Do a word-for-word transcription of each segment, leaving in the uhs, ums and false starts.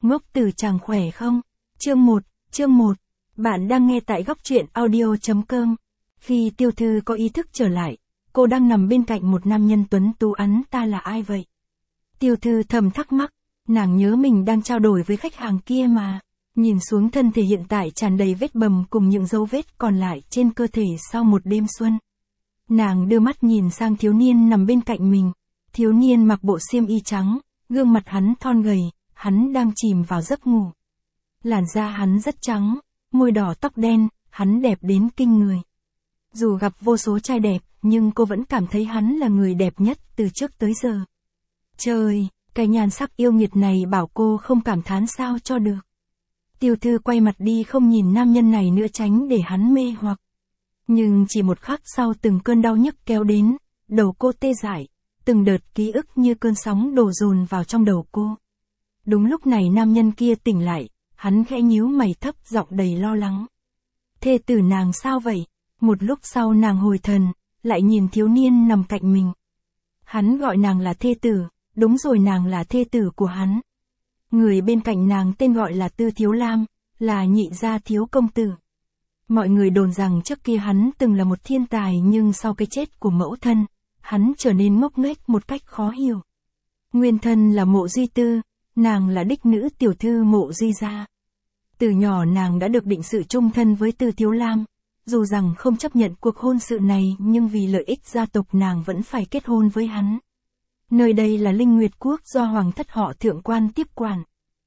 Ngốc Tử chàng khỏe không? Chương một, chương một. Bạn đang nghe tại góc truyện audio.com. Khi Tiêu Thư có ý thức trở lại, cô đang nằm bên cạnh một nam nhân tuấn tú. Hắn ta là ai vậy? Tiêu Thư thầm thắc mắc, nàng nhớ mình đang trao đổi với khách hàng kia mà. Nhìn xuống thân thể hiện tại tràn đầy vết bầm cùng những dấu vết còn lại trên cơ thể sau một đêm xuân. Nàng đưa mắt nhìn sang thiếu niên nằm bên cạnh mình. Thiếu niên mặc bộ xiêm y trắng, gương mặt hắn thon gầy, hắn đang chìm vào giấc ngủ. Làn da hắn rất trắng, môi đỏ tóc đen, hắn đẹp đến kinh người. Dù gặp vô số trai đẹp, nhưng cô vẫn cảm thấy hắn là người đẹp nhất từ trước tới giờ. Trời, cái nhan sắc yêu nghiệt này bảo cô không cảm thán sao cho được. Tiêu Thư quay mặt đi không nhìn nam nhân này nữa tránh để hắn mê hoặc. Nhưng chỉ một khắc sau từng cơn đau nhức kéo đến, đầu cô tê dại, từng đợt ký ức như cơn sóng đổ dồn vào trong đầu cô. Đúng lúc này nam nhân kia tỉnh lại, hắn khẽ nhíu mày thấp giọng đầy lo lắng. Thê tử nàng sao vậy? Một lúc sau nàng hồi thần, lại nhìn thiếu niên nằm cạnh mình. Hắn gọi nàng là thê tử, đúng rồi, nàng là thê tử của hắn. Người bên cạnh nàng tên gọi là Tư Thiếu Lam, là nhị gia thiếu công tử. Mọi người đồn rằng trước kia hắn từng là một thiên tài, nhưng sau cái chết của mẫu thân, hắn trở nên ngốc nghếch một cách khó hiểu. Nguyên thân là Mộ Duy Tư, nàng là đích nữ tiểu thư Mộ Duy gia. Từ nhỏ nàng đã được định sự chung thân với Tư Thiếu Lam, dù rằng không chấp nhận cuộc hôn sự này nhưng vì lợi ích gia tộc nàng vẫn phải kết hôn với hắn. Nơi đây là Linh Nguyệt Quốc do hoàng thất họ Thượng Quan tiếp quản.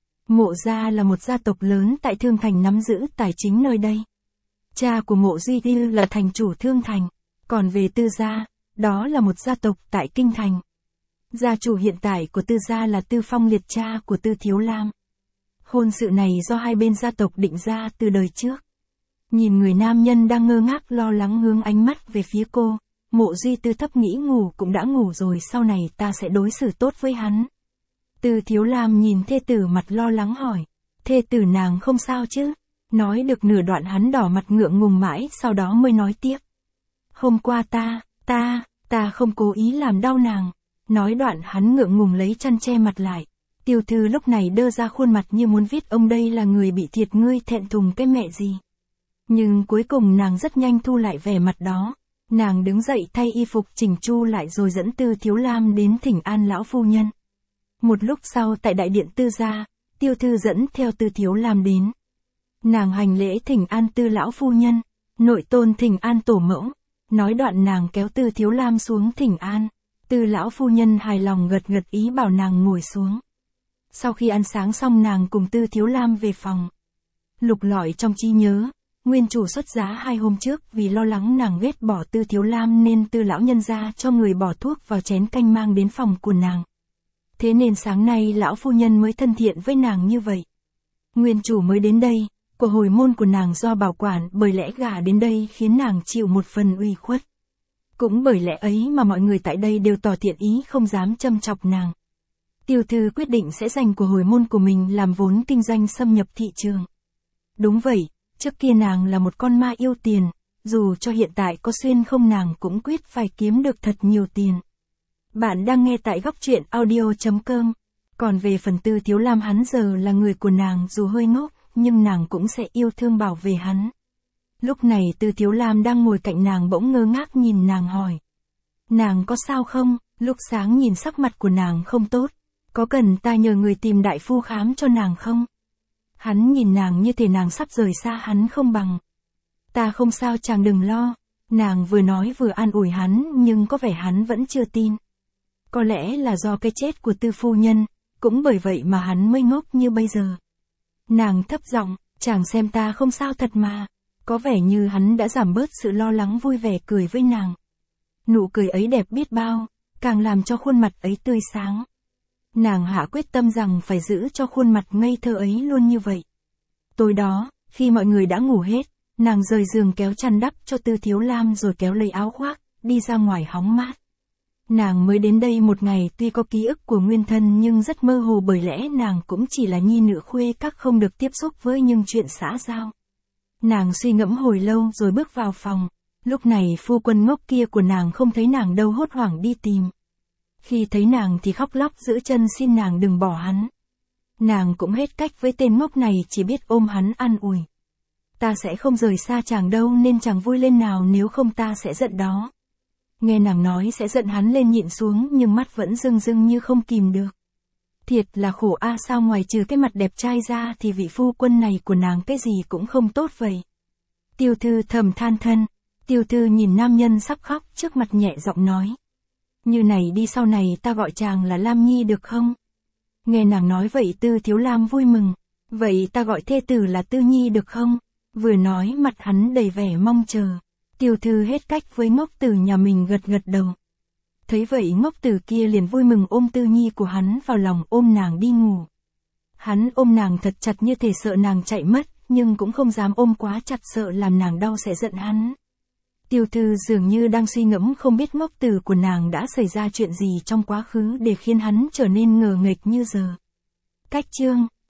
Mộ gia là một gia tộc lớn tại Thương Thành nắm giữ tài chính nơi đây. Cha của Mộ Duy Tư là thành chủ Thương Thành, còn về Tư gia, đó là một gia tộc tại Kinh Thành. Gia chủ hiện tại của Tư gia là Tư Phong Liệt, cha của Tư Thiếu Lam. Hôn sự này do hai bên gia tộc định ra từ đời trước. Nhìn người nam nhân đang ngơ ngác lo lắng hướng ánh mắt về phía cô, Mộ Duy Tư thấp nghĩ ngủ cũng đã ngủ rồi, sau này ta sẽ đối xử tốt với hắn. Tư Thiếu Lam nhìn thê tử mặt lo lắng hỏi, thê tử nàng không sao chứ? Nói được nửa đoạn hắn đỏ mặt ngượng ngùng mãi, sau đó mới nói tiếp. Hôm qua ta, ta, ta không cố ý làm đau nàng. Nói đoạn hắn ngượng ngùng lấy chăn che mặt lại. Tiêu Thư lúc này đơ ra khuôn mặt như muốn viết ông đây là người bị thiệt, ngươi thẹn thùng cái mẹ gì. Nhưng cuối cùng nàng rất nhanh thu lại vẻ mặt đó. Nàng đứng dậy thay y phục chỉnh chu lại rồi dẫn Tư Thiếu Lam đến thỉnh an lão phu nhân. Một lúc sau tại đại điện Tư gia, Tiêu Thư dẫn theo Tư Thiếu Lam đến. Nàng hành lễ thỉnh an Tư lão phu nhân, nội tôn thỉnh an tổ mẫu. Nói đoạn nàng kéo Tư Thiếu Lam xuống thỉnh an. Tư lão phu nhân hài lòng gật gật ý bảo nàng ngồi xuống. Sau khi ăn sáng xong nàng cùng Tư Thiếu Lam về phòng. Lục lọi trong trí nhớ, nguyên chủ xuất giá hai hôm trước vì lo lắng nàng ghét bỏ Tư Thiếu Lam nên Tư lão nhân gia cho người bỏ thuốc vào chén canh mang đến phòng của nàng. Thế nên sáng nay lão phu nhân mới thân thiện với nàng như vậy. Nguyên chủ mới đến đây, của hồi môn của nàng do bảo quản, bởi lẽ gả đến đây khiến nàng chịu một phần uy khuất. Cũng bởi lẽ ấy mà mọi người tại đây đều tỏ thiện ý không dám châm chọc nàng. Tiêu Thư quyết định sẽ dành của hồi môn của mình làm vốn kinh doanh xâm nhập thị trường. Đúng vậy, trước kia nàng là một con ma yêu tiền, dù cho hiện tại có xuyên không nàng cũng quyết phải kiếm được thật nhiều tiền. Bạn đang nghe tại góc truyện audio.com. Còn về phần Tư Thiếu Lam, hắn giờ là người của nàng, dù hơi ngốc, nhưng nàng cũng sẽ yêu thương bảo vệ hắn. Lúc này Tư Thiếu Lam đang ngồi cạnh nàng bỗng ngơ ngác nhìn nàng hỏi. Nàng có sao không? Lúc sáng nhìn sắc mặt của nàng không tốt. Có cần ta nhờ người tìm đại phu khám cho nàng không? Hắn nhìn nàng như thể nàng sắp rời xa hắn không bằng. Ta không sao, chàng đừng lo. Nàng vừa nói vừa an ủi hắn, nhưng có vẻ hắn vẫn chưa tin. Có lẽ là do cái chết của Tư phu nhân, cũng bởi vậy mà hắn mới ngốc như bây giờ. Nàng thấp giọng, chàng xem ta không sao thật mà. Có vẻ như hắn đã giảm bớt sự lo lắng, vui vẻ cười với nàng. Nụ cười ấy đẹp biết bao, càng làm cho khuôn mặt ấy tươi sáng. Nàng hạ quyết tâm rằng phải giữ cho khuôn mặt ngây thơ ấy luôn như vậy. Tối đó, khi mọi người đã ngủ hết, nàng rời giường kéo chăn đắp cho Tư Thiếu Lam rồi kéo lấy áo khoác, đi ra ngoài hóng mát. Nàng mới đến đây một ngày, tuy có ký ức của nguyên thân nhưng rất mơ hồ, bởi lẽ nàng cũng chỉ là nhi nữ khuê các, không được tiếp xúc với những chuyện xã giao. Nàng suy ngẫm hồi lâu rồi bước vào phòng. Lúc này phu quân ngốc kia của nàng không thấy nàng đâu, hốt hoảng đi tìm. Khi thấy nàng thì khóc lóc giữ chân xin nàng đừng bỏ hắn. Nàng cũng hết cách với tên ngốc này, chỉ biết ôm hắn an ủi. Ta sẽ không rời xa chàng đâu, nên chàng vui lên nào, nếu không ta sẽ giận đó. Nghe nàng nói sẽ giận, hắn lên nhịn xuống nhưng mắt vẫn rưng rưng như không kìm được. Thiệt là khổ a, sao ngoài trừ cái mặt đẹp trai ra thì vị phu quân này của nàng cái gì cũng không tốt vậy. Tiêu thư thầm than thân. Tiêu thư nhìn nam nhân sắp khóc trước mặt nhẹ giọng nói. Như này đi, sau này ta gọi chàng là Lam Nhi được không? Nghe nàng nói vậy Tư Thiếu Lam vui mừng. Vậy ta gọi thê tử là Tư Nhi được không? Vừa nói mặt hắn đầy vẻ mong chờ. Tiêu thư hết cách với ngốc tử nhà mình, gật gật đầu. Thấy vậy ngốc tử kia liền vui mừng ôm Tư Nhi của hắn vào lòng, ôm nàng đi ngủ. Hắn ôm nàng thật chặt như thể sợ nàng chạy mất, nhưng cũng không dám ôm quá chặt, sợ làm nàng đau sẽ giận hắn. Tiêu thư dường như đang suy ngẫm không biết ngốc tử của nàng đã xảy ra chuyện gì trong quá khứ để khiến hắn trở nên ngờ nghệch như giờ. Cách chương